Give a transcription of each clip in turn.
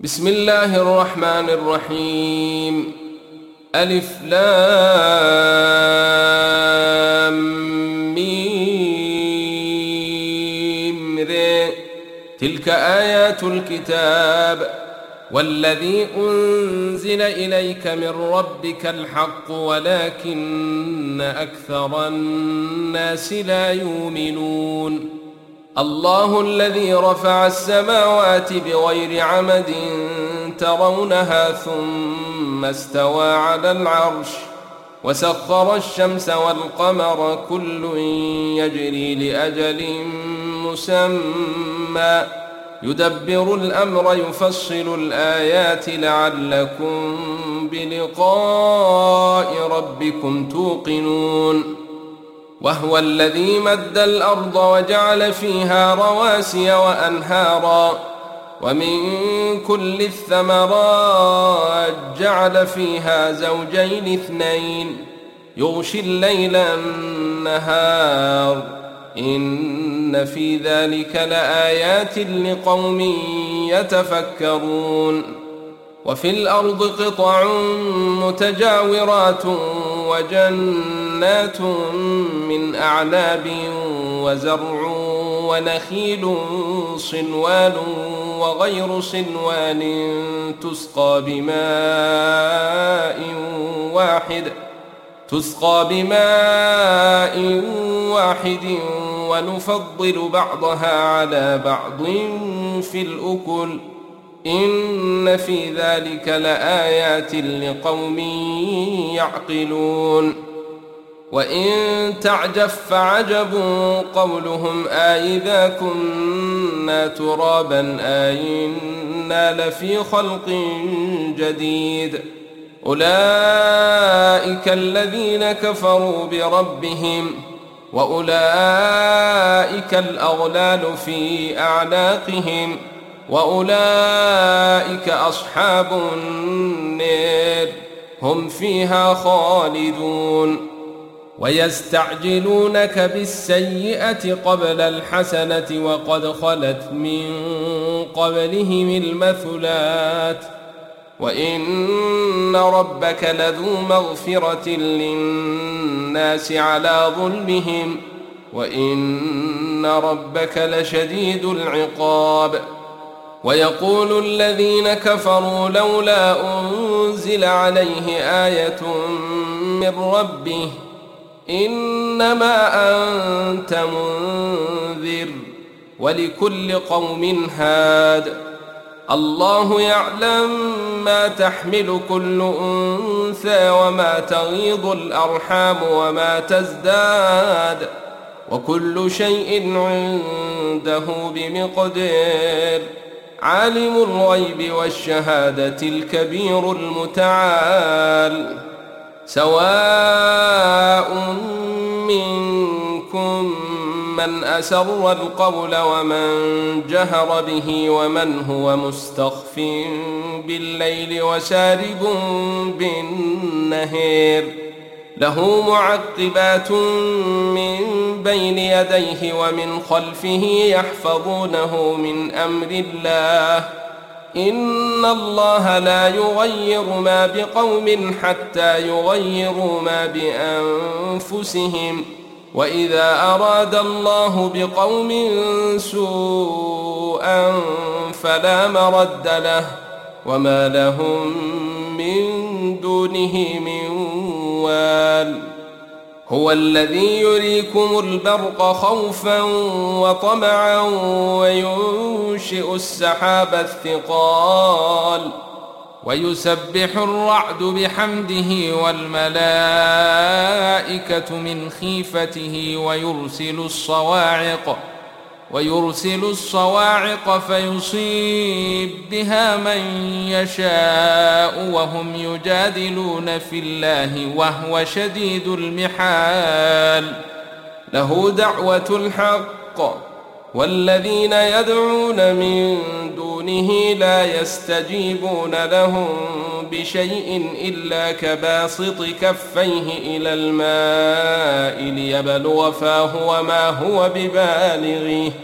بسم الله الرحمن الرحيم. ألف لام ميم ر. تلك آيات الكتاب والذي أنزل إليك من ربك الحق ولكن أكثر الناس لا يؤمنون. الله الذي رفع السماوات بغير عمد ترونها ثم استوى على العرش وسخر الشمس والقمر كل يجري لأجل مسمى يدبر الأمر يفصل الآيات لعلكم بلقاء ربكم توقنون. وهو الذي مد الأرض وجعل فيها رواسي وأنهارا ومن كل الثمرات جعل فيها زوجين اثنين يغشي الليل النهار إن في ذلك لآيات لقوم يتفكرون. وفي الأرض قطع متجاورات وجنات من أعناب وزرع ونخيل صنوان وغير صنوان تسقى بماء واحد ونفضل بعضها على بعض في الأكل إن في ذلك لآيات لقوم يعقلون. وإن تعجب فعجب قولهم أإذا كنا ترابا أإنا لفي خلق جديد أولئك الذين كفروا بربهم وأولئك الأغلال في أعناقهم وأولئك أصحاب النار هم فيها خالدون. ويستعجلونك بالسيئة قبل الحسنة وقد خلت من قبلهم المثلات وإن ربك لذو مغفرة للناس على ظلمهم وإن ربك لشديد العقاب. ويقول الذين كفروا لولا أنزل عليه آية من ربه إنما أنت منذر ولكل قوم هاد الله يعلم ما تحمل كل أنثى وما تغيض الأرحام وما تزداد وكل شيء عنده بمقدار. عالم الغيب والشهادة الكبير المتعال. سواء منكم من أسر القول ومن جهر به ومن هو مستخف بالليل وسارب بالنهار له معقبات من بين يديه ومن خلفه يحفظونه من أمر الله إن الله لا يغير ما بقوم حتى يغيروا ما بأنفسهم وإذا أراد الله بقوم سوءا فلا مرد له وما لهم من دونه من وال. هو الذي يريكم البرق خوفا وطمعا وينشئ السحاب الثقال ويسبح الرعد بحمده والملائكة من خيفته ويرسل الصواعق فيصيب بها من يشاء وهم يجادلون في الله وهو شديد المحال. له دعوة الحق والذين يدعون من دونه لا يستجيبون لهم بشيء إلا كباسط كفيه إلى الماء ليبلغ فاه وما هو ببالغه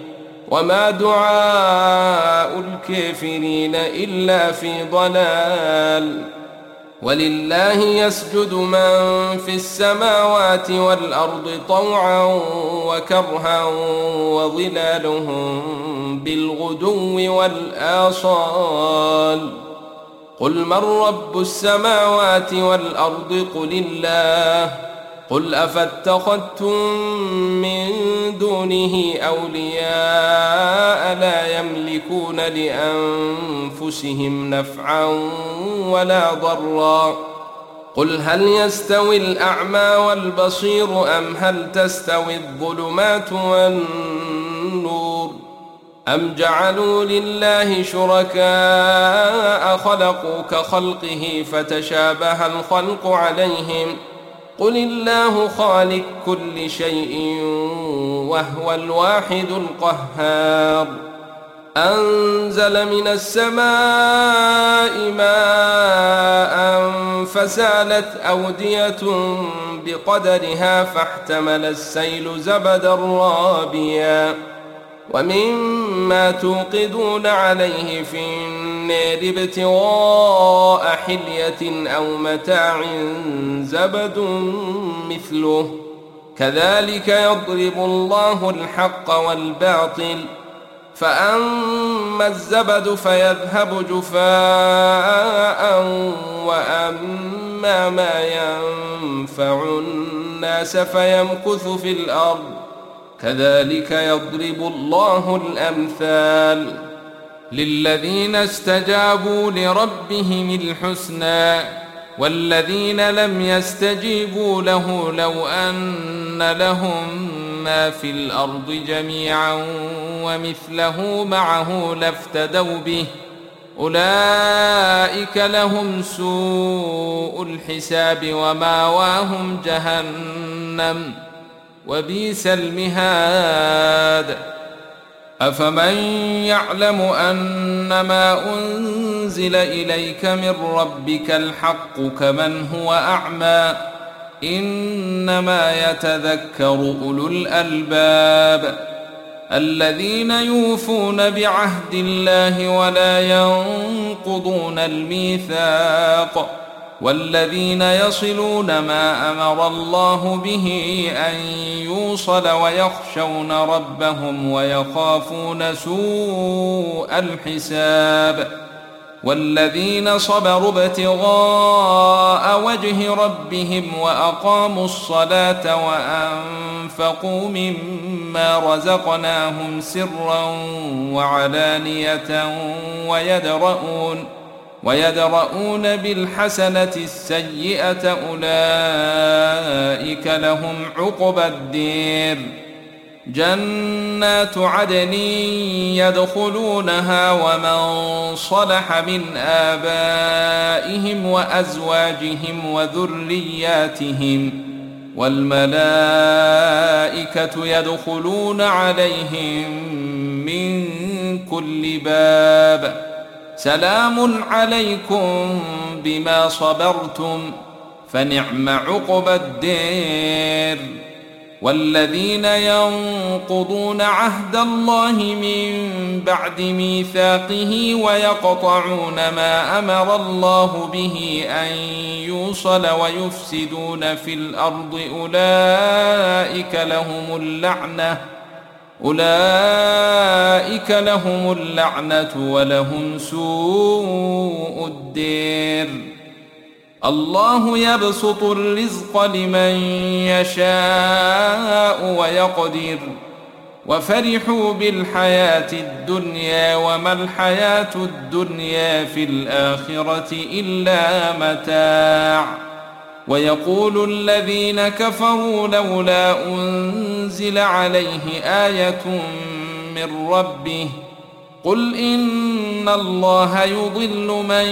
وما دعاء الكافرين إلا في ضلال. ولله يسجد من في السماوات والأرض طوعا وكرها وظلالهم بالغدو والآصال. قل من رب السماوات والأرض قل الله. قل أفاتخذتم من دونه أولياء لا يملكون لأنفسهم نفعا ولا ضرا. قل هل يستوي الأعمى والبصير أم هل تستوي الظلمات والنور أم جعلوا لله شركاء خلقوا كخلقه فتشابه الخلق عليهم. قل الله خالق كل شيء وهو الواحد القهار. أنزل من السماء ماء فسالت أودية بقدرها فاحتمل السيل زبدا رابيا ومما توقدون عليه في النار ابتغاء حلية أو متاع زبد مثله كذلك يضرب الله الحق والباطل. فأما الزبد فيذهب جفاء وأما ما ينفع الناس فيمكث في الأرض كذلك يضرب الله الأمثال. للذين استجابوا لربهم الحسنى والذين لم يستجيبوا له لو أن لهم ما في الأرض جميعا ومثله معه لافتدوا به أولئك لهم سوء الحساب وماواهم جهنم وبئس المهاد. أفمن يعلم أنما أنزل إليك من ربك الحق كمن هو أعمى إنما يتذكر أولو الألباب الذين يوفون بعهد الله ولا ينقضون الميثاق والذين يصلون ما أمر الله به أن يوصل ويخشون ربهم ويخافون سوء الحساب والذين صبروا ابتغاء وجه ربهم وأقاموا الصلاة وأنفقوا مما رزقناهم سرا وعلانية ويدرؤون بالحسنة السيئة أولئك لهم عقبى الدير. جنات عدن يدخلونها ومن صلح من آبائهم وأزواجهم وذرياتهم والملائكة يدخلون عليهم من كل باب سلام عليكم بما صبرتم فنعم عقبى الدير. والذين ينقضون عهد الله من بعد ميثاقه ويقطعون ما أمر الله به أن يوصل ويفسدون في الأرض أولئك لهم اللعنة ولهم سوء الدير. الله يبسط الرزق لمن يشاء ويقدر وفرحوا بالحياة الدنيا وما الحياة الدنيا في الآخرة إلا متاع. ويقول الذين كفروا لولا أنزل عليه آية من ربه قل إن الله يضل من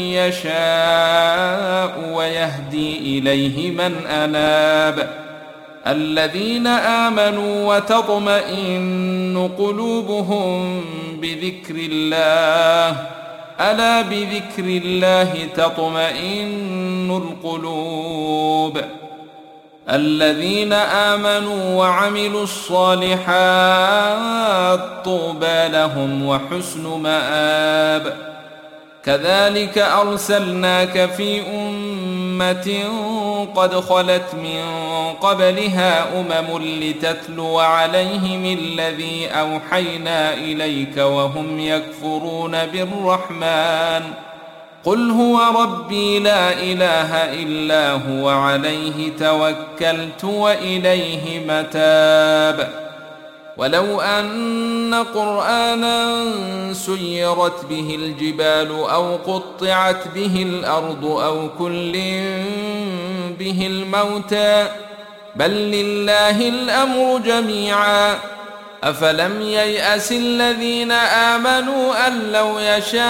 يشاء ويهدي إليه من أناب. الذين آمنوا وتطمئن قلوبهم بذكر الله ألا بذكر الله تطمئن القلوب. الذين آمنوا وعملوا الصالحات طوبى لهم وحسن مآب. كذلك أرسلناك في أمة قد خلت من قبلها لتتلو عليهم الذي أوحينا إليك وهم يكفرون بالرحمن. قل هو ربي لا إله إلا هو عليه توكلت وإليه متاب. ولو أن قرآنا سيرت به الجبال أو قطعت به الأرض أو كلم به الموتى بل لله الأمر جميعا. أفلم ييأس الذين آمنوا أن لو يشاء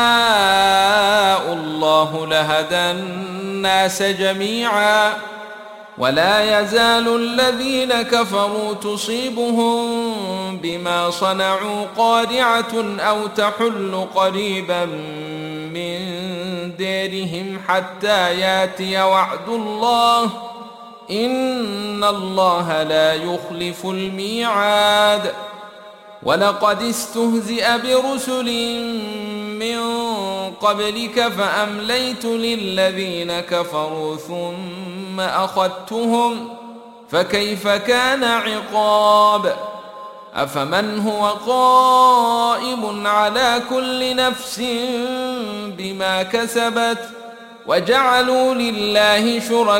الله لهدى الناس جميعا. ولا يزال الذين كفروا تصيبهم بما صنعوا قارعة أو تحل قريبا من ديرهم حتى ياتي وعد الله إن الله لا يخلف الميعاد. ولقد استهزئ برسل من قبلك فأمليت للذين كفروا ثم أخذتهم فكيف كان عقاب. أفمن هو قائم على كل نفس بما كسبت وجعلوا لله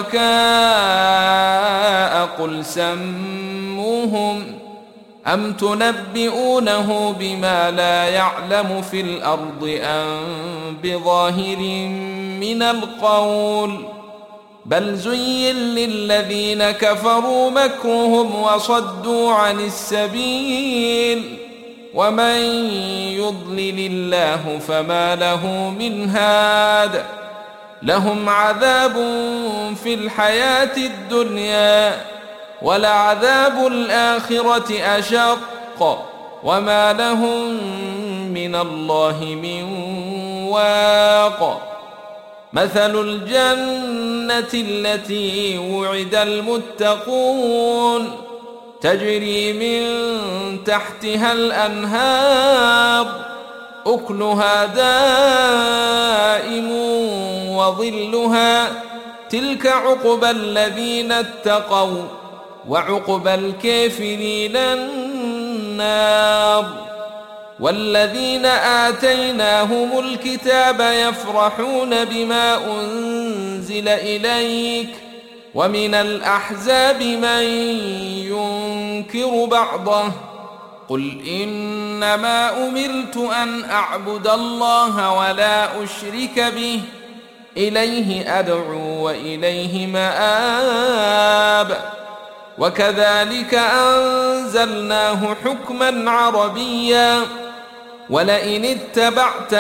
شركاء قل سموهم أم تنبئونه بما لا يعلم في الأرض أم بظاهر من القول بل زين للذين كفروا مكرهم وصدوا عن السبيل ومن يضلل الله فما له من هاد. لهم عذاب في الحياة الدنيا ولعذاب الآخرة أشق وما لهم من الله من واق. مثل الجنة التي وعد المتقون تجري من تحتها الأنهار أكلها دائم وظلها تلك عقبى الذين اتقوا وعقبى الكافرين النار. والذين آتيناهم الكتاب يفرحون بما أنزل إليك ومن الأحزاب من ينكر بعضه قل إنما أمرت أن أعبد الله ولا أشرك به إليه أدعو وإليه مآب. وكذلك أنزلناه حكما عربيا ولئن اتبعت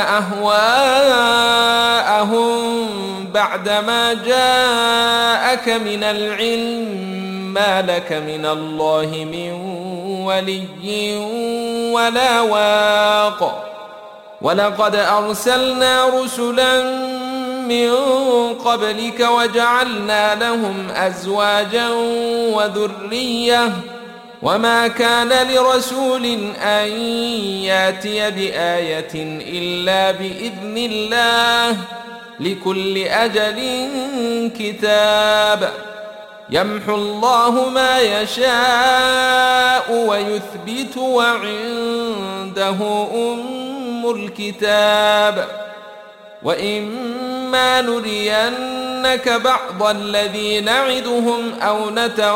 أهواءهم بعدما جاءك من العلم ما لك من الله من ولي ولا واق. ولقد أرسلنا رسلا من قبلك وجعلنا لهم أزواجا وذرية وما كان لرسول أن ياتي بآية إلا بإذن الله لكل أجل كتاب. يمحو الله ما يشاء ويثبت وعنده أم الكتاب. وإما نرينك بعض الذي نعدهم أو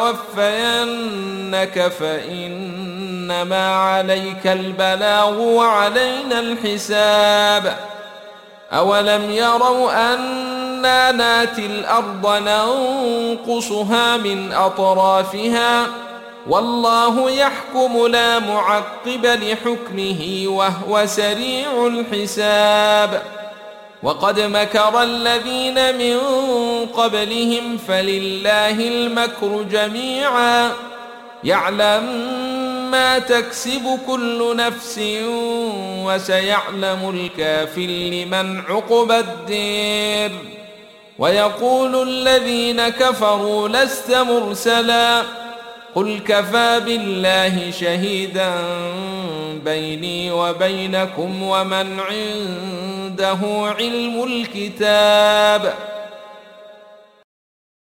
نتوفينك فإنما عليك البلاغ وعلينا الحساب. أولم يروا أنا ناتي الأرض ننقصها من أطرافها والله يحكم لا معقب لحكمه وهو سريع الحساب. وقد مكر الذين من قبلهم فلله المكر جميعا يعلم ما تكسب كل نفس وسيعلم الكافر لمن عقبى الدير. ويقول الذين كفروا لست مرسلا قل كفى بالله شهيدا بيني وبينكم ومن عنده علم الكتاب